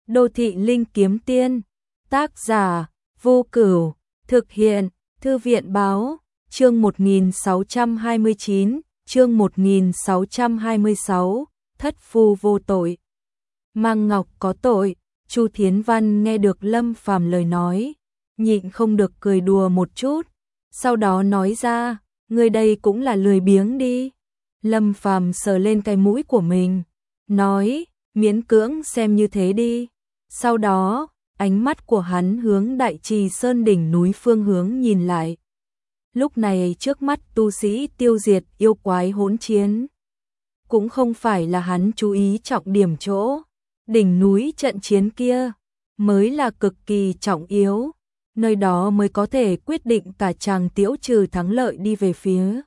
Đô thị linh kiếm tiên, tác giả, Vô Cửu, thực hiện, Thư viện báo, chương 1629, chương 1626, thất phu vô tội. Mang ngọc có tội. Chu Thiến Văn nghe được Lâm Phàm lời nói, nhịn không được cười đùa một chút, sau đó nói ra, người đây cũng là lười biếng đi. Lâm Phàm sờ lên cái mũi của mình, nói, miễn cưỡng xem như thế đi. Sau đó, ánh mắt của hắn hướng Đại Trì Sơn đỉnh núi phương hướng nhìn lại. Lúc này trước mắt tu sĩ tiêu diệt yêu quái hỗn chiến, cũng không phải là hắn chú ý trọng điểm chỗ. Đỉnh núi trận chiến kia mới là cực kỳ trọng yếu, nơi đó mới có thể quyết định cả chàng tiễu trừ thắng lợi đi về phía.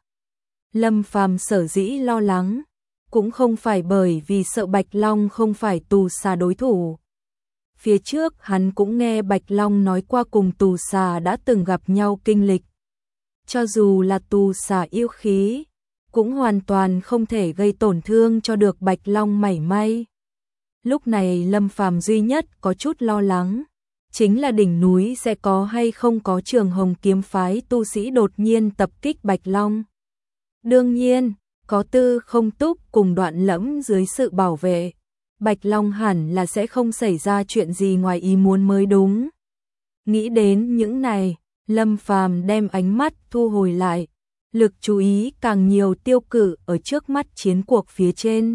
Lâm Phàm sở dĩ lo lắng, cũng không phải bởi vì sợ Bạch Long không phải tù xà đối thủ. Phía trước hắn cũng nghe Bạch Long nói qua cùng tù xà đã từng gặp nhau kinh lịch. Cho dù là tù xà yêu khí, cũng hoàn toàn không thể gây tổn thương cho được Bạch Long mảy may. Lúc này Lâm Phàm duy nhất có chút lo lắng, chính là đỉnh núi sẽ có hay không có Trường Hồng kiếm phái tu sĩ đột nhiên tập kích Bạch Long. Đương nhiên, có Tư Không Túc cùng Đoạn Lẫm dưới sự bảo vệ, Bạch Long hẳn là sẽ không xảy ra chuyện gì ngoài ý muốn mới đúng. Nghĩ đến những này, Lâm Phàm đem ánh mắt thu hồi lại, lực chú ý càng nhiều tiêu cự ở trước mắt chiến cuộc phía trên.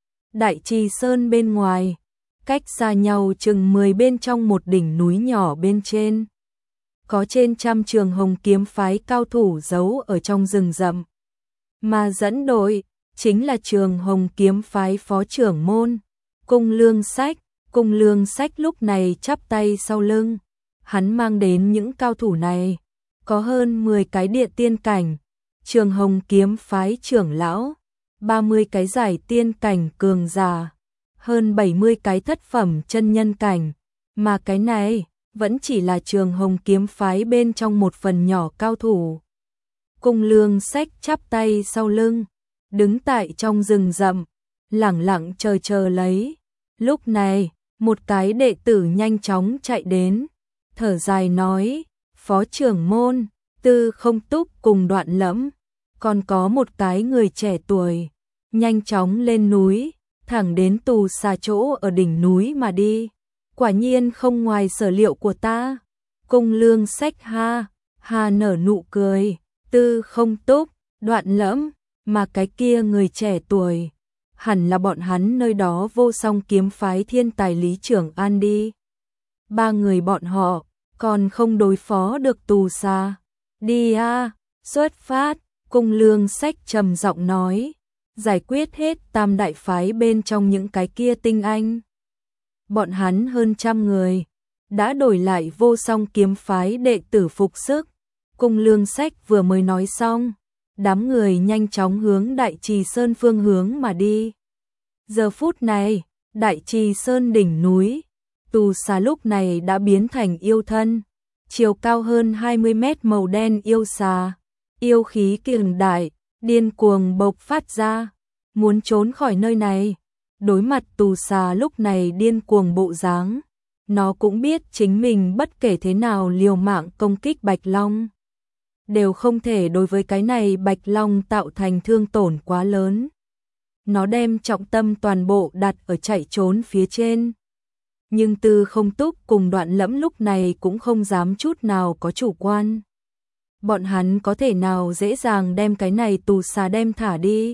Đại Trì Sơn bên ngoài, cách xa nhau chừng 10 bên trong một đỉnh núi nhỏ bên trên. Có trên trăm Trường Hồng kiếm phái cao thủ giấu ở trong rừng rậm. Mà dẫn đội, chính là Trường Hồng kiếm phái phó trưởng môn, Cung Lương Sách. Cung Lương Sách lúc này chắp tay sau lưng. Hắn mang đến những cao thủ này, có hơn 10 cái địa tiên cảnh, Trường Hồng kiếm phái trưởng lão, 30 cái giải tiên cảnh cường giả, hơn 70 cái thất phẩm chân nhân cảnh, mà cái này vẫn chỉ là Trường Hồng kiếm phái bên trong một phần nhỏ cao thủ. Cung Lương Sách chắp tay sau lưng, đứng tại trong rừng rậm, lẳng lặng chờ lấy. Lúc này, một cái đệ tử nhanh chóng chạy đến, thở dài nói, phó trưởng môn, Tư Không Túc cùng Đoạn Lẫm, còn có một cái người trẻ tuổi, nhanh chóng lên núi, thẳng đến tù xà chỗ ở đỉnh núi mà đi. Quả nhiên không ngoài sở liệu của ta. Cung Lương Sách ha nở nụ cười, Tư Không Túc, Đoạn Lẫm, mà cái kia người trẻ tuổi, hẳn là bọn hắn nơi đó Vô Song kiếm phái thiên tài Lý Trưởng An đi. Ba người bọn họ còn không đối phó được tù xà. Đi a, xuất phát. Cung Lương Sách trầm giọng nói, giải quyết hết tam đại phái bên trong những cái kia tinh anh. Bọn hắn hơn 100 người, đã đổi lại Vô Song kiếm phái đệ tử phục sức. Cung Lương Sách vừa mới nói xong, đám người nhanh chóng hướng Đại Trì Sơn phương hướng mà đi. Giờ phút này, Đại Trì Sơn đỉnh núi, tù xà lúc này đã biến thành yêu thân, chiều cao hơn 20 mét màu đen yêu xà. Yêu khí cường đại, điên cuồng bộc phát ra, muốn trốn khỏi nơi này. Đối mặt tù xà lúc này điên cuồng bộ dáng, nó cũng biết chính mình bất kể thế nào liều mạng công kích Bạch Long, đều không thể đối với cái này Bạch Long tạo thành thương tổn quá lớn. Nó đem trọng tâm toàn bộ đặt ở chạy trốn phía trên. Nhưng Tư Không Túc cùng Đoạn Lẫm lúc này cũng không dám chút nào có chủ quan. Bọn hắn có thể nào dễ dàng đem cái này tù xà đem thả đi.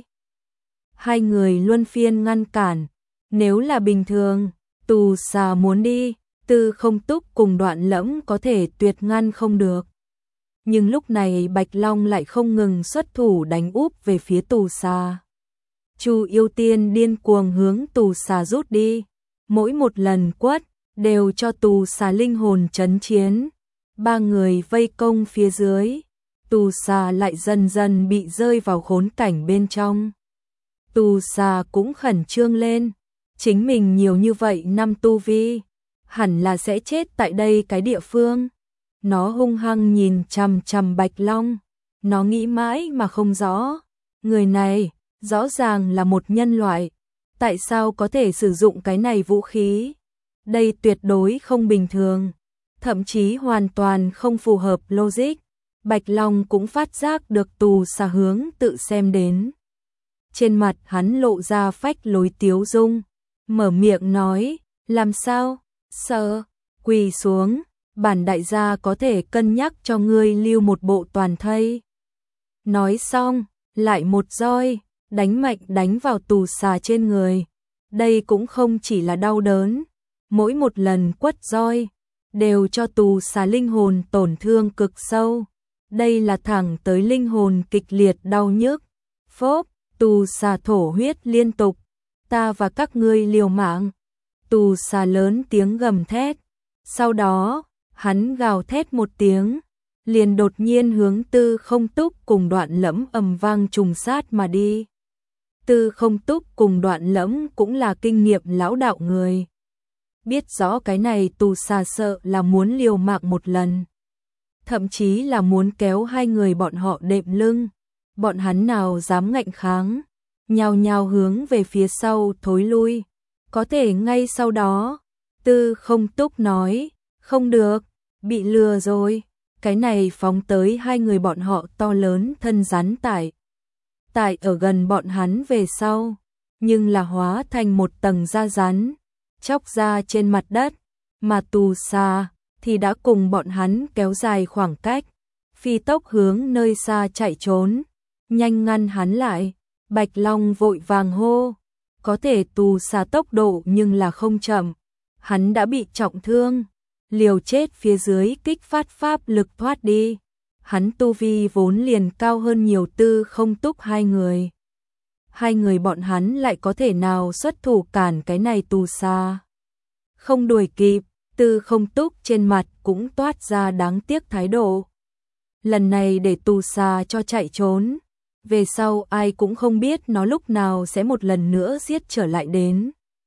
Hai người luân phiên ngăn cản. Nếu là bình thường, tù xà muốn đi, Tư Không Túc cùng Đoạn Lẫm có thể tuyệt ngăn không được. Nhưng lúc này Bạch Long lại không ngừng xuất thủ đánh úp về phía tù xà. Chu Yêu Tiên điên cuồng hướng tù xà rút đi. Mỗi một lần quất, đều cho tù xà linh hồn chấn chiến. Ba người vây công phía dưới, tù xà lại dần dần bị rơi vào khốn cảnh bên trong. Tù xà cũng khẩn trương lên, chính mình nhiều như vậy năm tu vi, hẳn là sẽ chết tại đây cái địa phương. Nó hung hăng nhìn chằm chằm Bạch Long, nó nghĩ mãi mà không rõ, người này rõ ràng là một nhân loại, tại sao có thể sử dụng cái này vũ khí? Đây tuyệt đối không bình thường, thậm chí hoàn toàn không phù hợp logic. Bạch Long cũng phát giác được Tù Xà hướng tự xem đến. Trên mặt hắn lộ ra phách lối tiếu dung, mở miệng nói, làm sao, sợ, quỳ xuống, bản đại gia có thể cân nhắc cho ngươi lưu một bộ toàn thây. Nói xong, lại một roi, đánh mạnh đánh vào Tù Xà trên người. Đây cũng không chỉ là đau đớn, mỗi một lần quất roi, đều cho Tù Xà linh hồn tổn thương cực sâu. Đây là thẳng tới linh hồn kịch liệt đau nhức. Phốp, Tù Xà thổ huyết liên tục, ta và các ngươi liều mạng. Tù Xà lớn tiếng gầm thét. Sau đó, hắn gào thét một tiếng, liền đột nhiên hướng Tư Không Túc cùng Đoạn Lẫm ầm vang trùng sát mà đi. Tư Không Túc cùng Đoạn Lẫm cũng là kinh nghiệm lão đạo người. Biết rõ cái này Tù Xà sợ là muốn liều mạng một lần. Thậm chí là muốn kéo hai người bọn họ đệm lưng. Bọn hắn nào dám ngạnh kháng, nhao nhao hướng về phía sau thối lui. Có thể ngay sau đó, Tư Không Túc nói, không được, bị lừa rồi. Cái này phóng tới hai người bọn họ to lớn thân rắn tại ở gần bọn hắn về sau, nhưng là hóa thành một tầng da rắn, chóc ra trên mặt đất, mà Tù Xà thì đã cùng bọn hắn kéo dài khoảng cách, phi tốc hướng nơi xa chạy trốn, nhanh ngăn hắn lại. Bạch Long vội vàng hô, có thể Tù Xà tốc độ nhưng là không chậm, hắn đã bị trọng thương, liều chết phía dưới kích phát pháp lực thoát đi. Hắn tu vi vốn liền cao hơn nhiều Tư Không Túc hai người. Hai người bọn hắn lại có thể nào xuất thủ cản cái này Tù Xà. Không đuổi kịp, Tư Không Túc trên mặt cũng toát ra đáng tiếc thái độ. Lần này để Tù Xà cho chạy trốn, về sau ai cũng không biết nó lúc nào sẽ một lần nữa giết trở lại đến.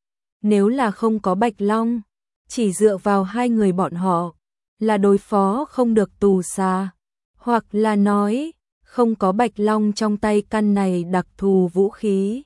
Nếu là không có Bạch Long, chỉ dựa vào hai người bọn họ, là đối phó không được Tù Xà. Hoặc là nói, không có Bạch Long trong tay căn này đặc thù vũ khí.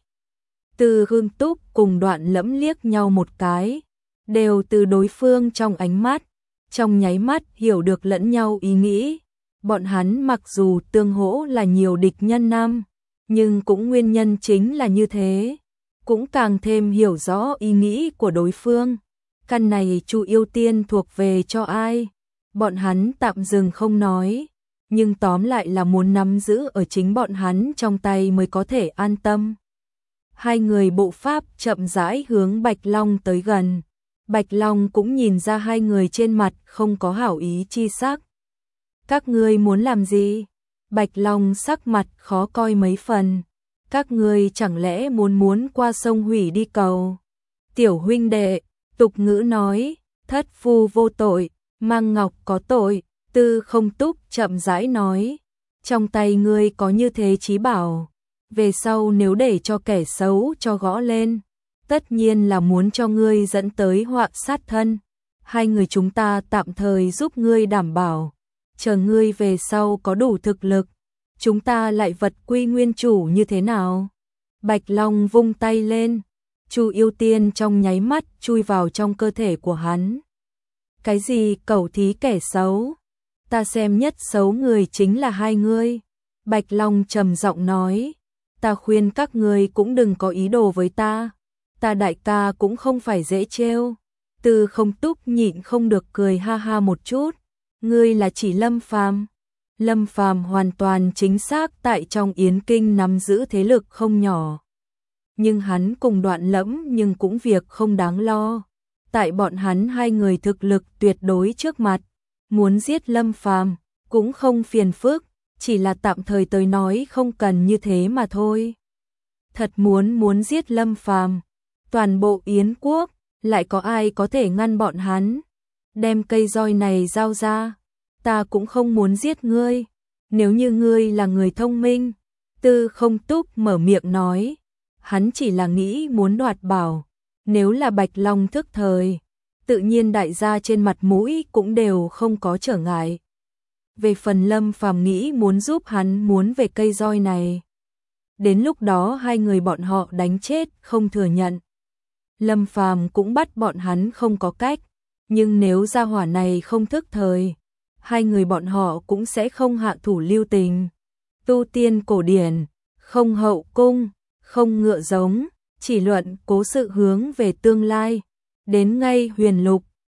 Tư Không Túc cùng Đoạn Lẫm liếc nhau một cái, đều từ đối phương trong ánh mắt, trong nháy mắt hiểu được lẫn nhau ý nghĩ. Bọn hắn mặc dù tương hỗ là nhiều địch nhân năm, nhưng cũng nguyên nhân chính là như thế, cũng càng thêm hiểu rõ ý nghĩ của đối phương. Căn này Chu Yêu Tiên thuộc về cho ai? Bọn hắn tạm dừng không nói, nhưng tóm lại là muốn nắm giữ ở chính bọn hắn trong tay mới có thể an tâm. Hai người bộ pháp chậm rãi hướng Bạch Long tới gần. Bạch Long cũng nhìn ra hai người trên mặt không có hảo ý chi sắc. Các ngươi muốn làm gì? Bạch Long sắc mặt khó coi mấy phần. Các ngươi chẳng lẽ muốn qua sông hủy đi cầu? Tiểu huynh đệ, tục ngữ nói, thất phu vô tội, mang ngọc có tội. Tư Không Túc chậm rãi nói, trong tay ngươi có như thế chí bảo, về sau nếu để cho kẻ xấu cho gõ lên, tất nhiên là muốn cho ngươi dẫn tới họa sát thân. Hai người chúng ta tạm thời giúp ngươi đảm bảo, chờ ngươi về sau có đủ thực lực, chúng ta lại vật quy nguyên chủ như thế nào? Bạch Long vung tay lên, Chu Yêu Tiên trong nháy mắt chui vào trong cơ thể của hắn. Cái gì cẩu thí kẻ xấu? Ta xem nhất xấu người chính là hai ngươi. Bạch Long trầm giọng nói, ta khuyên các ngươi cũng đừng có ý đồ với ta. Ta đại ca cũng không phải dễ trêu. Tư Không Túc nhịn không được cười ha ha một chút. Ngươi là chỉ Lâm Phàm. Lâm Phàm hoàn toàn chính xác tại trong Yến Kinh nắm giữ thế lực không nhỏ. Nhưng hắn cùng Đoạn Lẫm nhưng cũng việc không đáng lo. Tại bọn hắn hai người thực lực tuyệt đối trước mặt, muốn giết Lâm Phàm cũng không phiền phức, chỉ là tạm thời tới nói không cần như thế mà thôi. Thật muốn giết Lâm Phàm, toàn bộ Yến quốc lại có ai có thể ngăn bọn hắn? Đem cây roi này giao ra, ta cũng không muốn giết ngươi. Nếu như ngươi là người thông minh, Tư Không Túc mở miệng nói, hắn chỉ là nghĩ muốn đoạt bảo. Nếu là Bạch Long thức thời, tự nhiên đại gia trên mặt mũi cũng đều không có trở ngại. Về phần Lâm Phàm nghĩ muốn giúp hắn muốn về cây roi này. Đến lúc đó hai người bọn họ đánh chết không thừa nhận. Lâm Phàm cũng bắt bọn hắn không có cách, nhưng nếu gia hỏa này không thức thời, hai người bọn họ cũng sẽ không hạ thủ lưu tình. Tu tiên cổ điển, không hậu cung, không ngựa giống, chỉ luận cố sự hướng về tương lai. Đến ngay Huyền Lục,